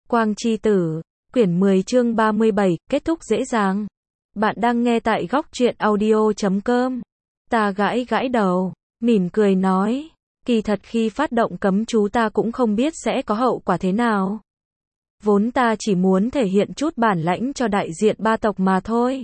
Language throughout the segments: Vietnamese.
Quang Chi Tử, quyển 10 chương 37, kết thúc dễ dàng. Bạn đang nghe tại góc truyện audio.com. Ta gãi gãi đầu, mỉm cười nói, kỳ thật khi phát động cấm chú ta cũng không biết sẽ có hậu quả thế nào. Vốn ta chỉ muốn thể hiện chút bản lãnh cho đại diện ba tộc mà thôi.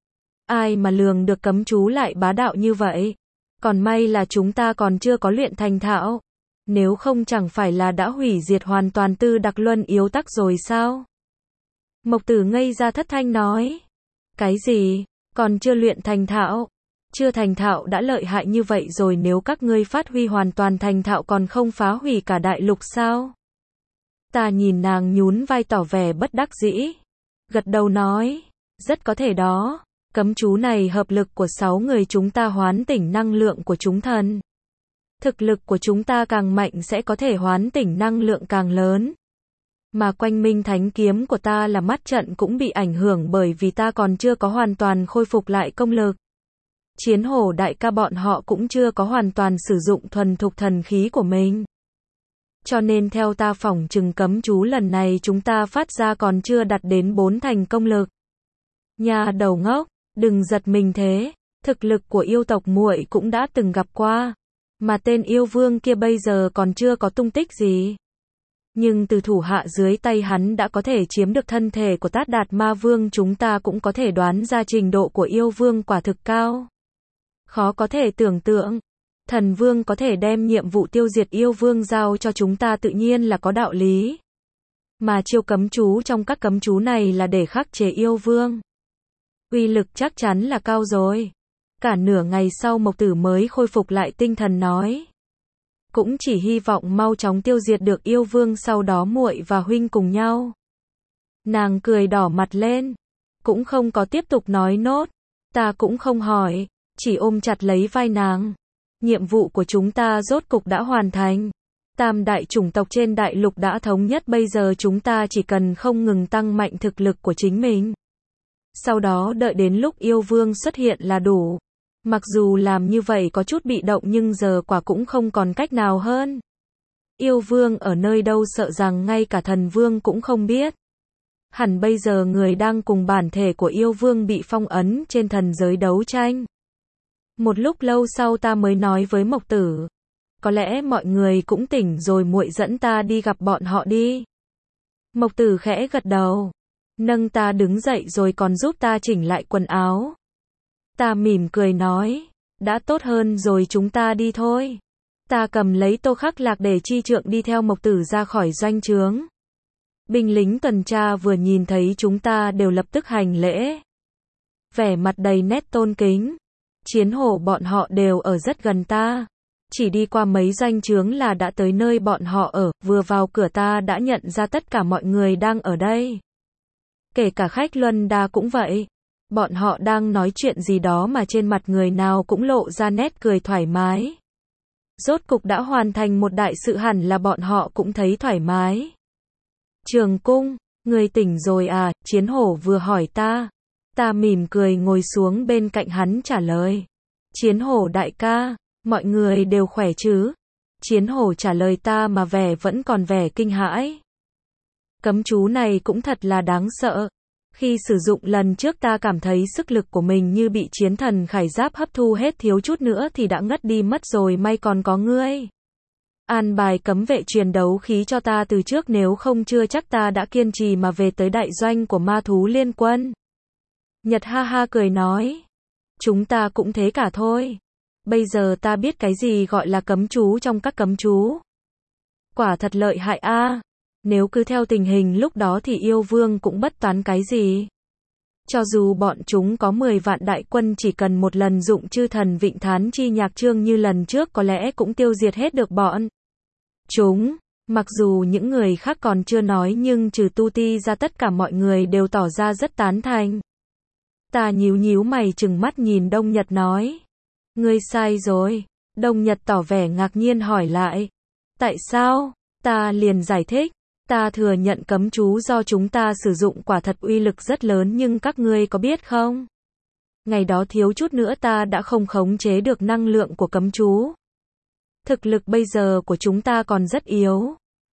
Ai mà lường được cấm chú lại bá đạo như vậy. Còn may là chúng ta còn chưa có luyện thành thạo. Nếu không chẳng phải là đã hủy diệt hoàn toàn Tư Đặc Luân yếu tắc rồi sao? Mộc Tử ngây ra thất thanh nói. Cái gì? Còn chưa luyện thành thạo? Chưa thành thạo đã lợi hại như vậy rồi, nếu các ngươi phát huy hoàn toàn thành thạo còn không phá hủy cả đại lục sao? Ta nhìn nàng nhún vai tỏ vẻ bất đắc dĩ. Gật đầu nói. Rất có thể đó. Cấm chú này hợp lực của 6 người chúng ta hoán tỉnh năng lượng của chúng thần. Thực lực của chúng ta càng mạnh sẽ có thể hoán tỉnh năng lượng càng lớn. Mà quanh minh thánh kiếm của ta là mắt trận cũng bị ảnh hưởng bởi vì ta còn chưa có hoàn toàn khôi phục lại công lực. Chiến hổ đại ca bọn họ cũng chưa có hoàn toàn sử dụng thuần thục thần khí của mình. Cho nên theo ta phỏng chừng cấm chú lần này chúng ta phát ra còn chưa đạt đến 4 thành công lực. Nhà đầu ngốc, đừng giật mình thế, thực lực của yêu tộc muội cũng đã từng gặp qua. Mà tên yêu vương kia bây giờ còn chưa có tung tích gì. Nhưng từ thủ hạ dưới tay hắn đã có thể chiếm được thân thể của Tát Đạt Ma Vương, chúng ta cũng có thể đoán ra trình độ của yêu vương quả thực cao. Khó có thể tưởng tượng. Thần vương có thể đem nhiệm vụ tiêu diệt yêu vương giao cho chúng ta tự nhiên là có đạo lý. Mà chiêu cấm chú trong các cấm chú này là để khắc chế yêu vương. Uy lực chắc chắn là cao rồi. Cả nửa ngày sau Mộc Tử mới khôi phục lại tinh thần nói. Cũng chỉ hy vọng mau chóng tiêu diệt được yêu vương, sau đó muội và huynh cùng nhau. Nàng cười đỏ mặt lên. Cũng không có tiếp tục nói nốt. Ta cũng không hỏi. Chỉ ôm chặt lấy vai nàng. Nhiệm vụ của chúng ta rốt cục đã hoàn thành. Tam đại chủng tộc trên đại lục đã thống nhất, bây giờ chúng ta chỉ cần không ngừng tăng mạnh thực lực của chính mình. Sau đó đợi đến lúc yêu vương xuất hiện là đủ. Mặc dù làm như vậy có chút bị động nhưng giờ quả cũng không còn cách nào hơn. Yêu vương ở nơi đâu sợ rằng ngay cả thần vương cũng không biết. Hẳn bây giờ người đang cùng bản thể của yêu vương bị phong ấn trên thần giới đấu tranh. Một lúc lâu sau ta mới nói với Mộc Tử. Có lẽ mọi người cũng tỉnh rồi, muội dẫn ta đi gặp bọn họ đi. Mộc Tử khẽ gật đầu. Nâng ta đứng dậy rồi còn giúp ta chỉnh lại quần áo. Ta mỉm cười nói. Đã tốt hơn rồi, chúng ta đi thôi. Ta cầm lấy tô khắc lạc để chi trượng đi theo Mộc Tử ra khỏi doanh trướng. Binh lính tuần tra vừa nhìn thấy chúng ta đều lập tức hành lễ. Vẻ mặt đầy nét tôn kính. Chiến hổ bọn họ đều ở rất gần ta. Chỉ đi qua mấy doanh trướng là đã tới nơi bọn họ ở, vừa vào cửa ta đã nhận ra tất cả mọi người đang ở đây. Kể cả khách Luân Đa cũng vậy. Bọn họ đang nói chuyện gì đó mà trên mặt người nào cũng lộ ra nét cười thoải mái. Rốt cục đã hoàn thành một đại sự, hẳn là bọn họ cũng thấy thoải mái. Trường Cung, người tỉnh rồi à? Chiến hổ vừa hỏi ta. Ta mỉm cười ngồi xuống bên cạnh hắn trả lời. Chiến hổ đại ca, mọi người đều khỏe chứ? Chiến hổ trả lời ta mà vẻ vẫn còn vẻ kinh hãi. Cấm chú này cũng thật là đáng sợ. Khi sử dụng lần trước ta cảm thấy sức lực của mình như bị chiến thần khải giáp hấp thu hết, thiếu chút nữa thì đã ngất đi mất rồi, may còn có ngươi. An bài cấm vệ truyền đấu khí cho ta từ trước, nếu không chưa chắc ta đã kiên trì mà về tới đại doanh của ma thú liên quân. Nhật ha ha cười nói. Chúng ta cũng thế cả thôi. Bây giờ ta biết cái gì gọi là cấm chú trong các cấm chú. Quả thật lợi hại a. Nếu cứ theo tình hình lúc đó thì yêu vương cũng bất toán cái gì. Cho dù bọn chúng có 10 vạn đại quân, chỉ cần một lần dụng chư thần vịnh thán chi nhạc chương như lần trước có lẽ cũng tiêu diệt hết được bọn chúng. Mặc dù những người khác còn chưa nói nhưng trừ Tu Ti ra tất cả mọi người đều tỏ ra rất tán thành. Ta nhíu nhíu mày trừng mắt nhìn Đông Nhật nói. Ngươi sai rồi. Đông Nhật tỏ vẻ ngạc nhiên hỏi lại. Tại sao? Ta liền giải thích. Ta thừa nhận cấm chú do chúng ta sử dụng quả thật uy lực rất lớn, nhưng các ngươi có biết không? Ngày đó thiếu chút nữa ta đã không khống chế được năng lượng của cấm chú. Thực lực bây giờ của chúng ta còn rất yếu.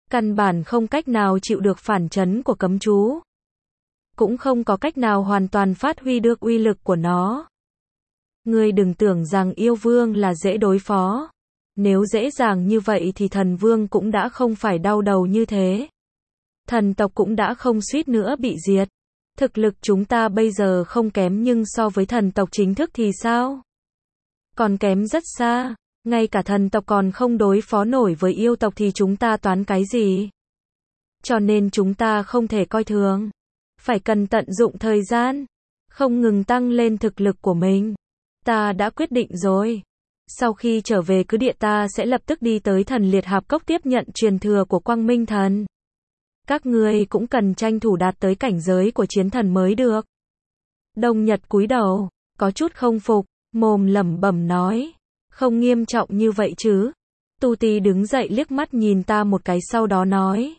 Căn bản không cách nào chịu được phản chấn của cấm chú. Cũng không có cách nào hoàn toàn phát huy được uy lực của nó. Ngươi đừng tưởng rằng yêu vương là dễ đối phó. Nếu dễ dàng như vậy thì thần vương cũng đã không phải đau đầu như thế. Thần tộc cũng đã không suýt nữa bị diệt. Thực lực chúng ta bây giờ không kém nhưng so với thần tộc chính thức thì sao? Còn kém rất xa. Ngay cả thần tộc còn không đối phó nổi với yêu tộc thì chúng ta toán cái gì? Cho nên chúng ta không thể coi thường. Phải cần tận dụng thời gian. Không ngừng tăng lên thực lực của mình. Ta đã quyết định rồi. Sau khi trở về cứ địa ta sẽ lập tức đi tới thần liệt hạp cốc tiếp nhận truyền thừa của Quang Minh Thần. Các ngươi cũng cần tranh thủ đạt tới cảnh giới của chiến thần mới được. Đông Nhật cúi đầu, có chút không phục, mồm lẩm bẩm nói. Không nghiêm trọng như vậy chứ. Tu Tì đứng dậy liếc mắt nhìn ta một cái sau đó nói.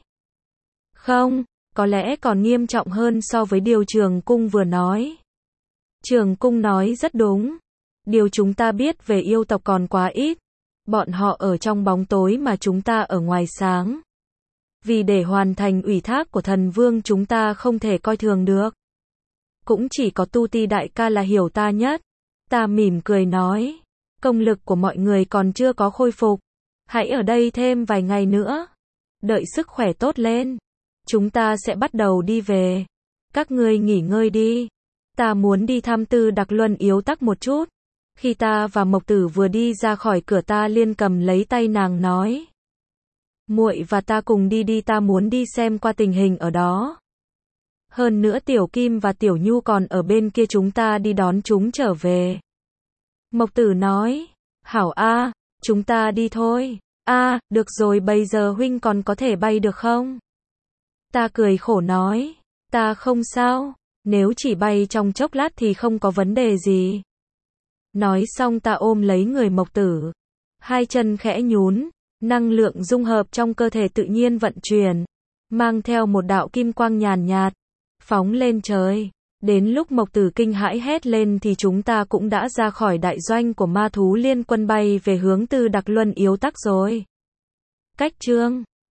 Không, có lẽ còn nghiêm trọng hơn so với điều Trường Cung vừa nói. Trường Cung nói rất đúng. Điều chúng ta biết về yêu tộc còn quá ít. Bọn họ ở trong bóng tối mà chúng ta ở ngoài sáng. Vì để hoàn thành ủy thác của thần vương chúng ta không thể coi thường được. Cũng chỉ có Tu Ti đại ca là hiểu ta nhất. Ta mỉm cười nói. Công lực của mọi người còn chưa có khôi phục. Hãy ở đây thêm vài ngày nữa. Đợi sức khỏe tốt lên. Chúng ta sẽ bắt đầu đi về. Các ngươi nghỉ ngơi đi. Ta muốn đi thăm Tư Đặc Luân yếu tắc một chút. Khi ta và Mộc Tử vừa đi ra khỏi cửa ta liền cầm lấy tay nàng nói. Muội và ta cùng đi ta muốn đi xem qua tình hình ở đó. Hơn nữa Tiểu Kim và Tiểu Nhu còn ở bên kia chúng ta đi đón chúng trở về. Mộc Tử nói. Hảo a, chúng ta đi thôi. A, được rồi bây giờ huynh còn có thể bay được không? Ta cười khổ nói. Ta không sao. Nếu chỉ bay trong chốc lát thì không có vấn đề gì. Nói xong ta ôm lấy người Mộc Tử. Hai chân khẽ nhún. Năng lượng dung hợp trong cơ thể tự nhiên vận chuyển. Mang theo một đạo kim quang nhàn nhạt. Phóng lên trời. Đến lúc Mộc Tử kinh hãi hét lên thì chúng ta cũng đã ra khỏi đại doanh của ma thú liên quân bay về hướng Tư Đặc Luân yếu tắc rồi. Cách chương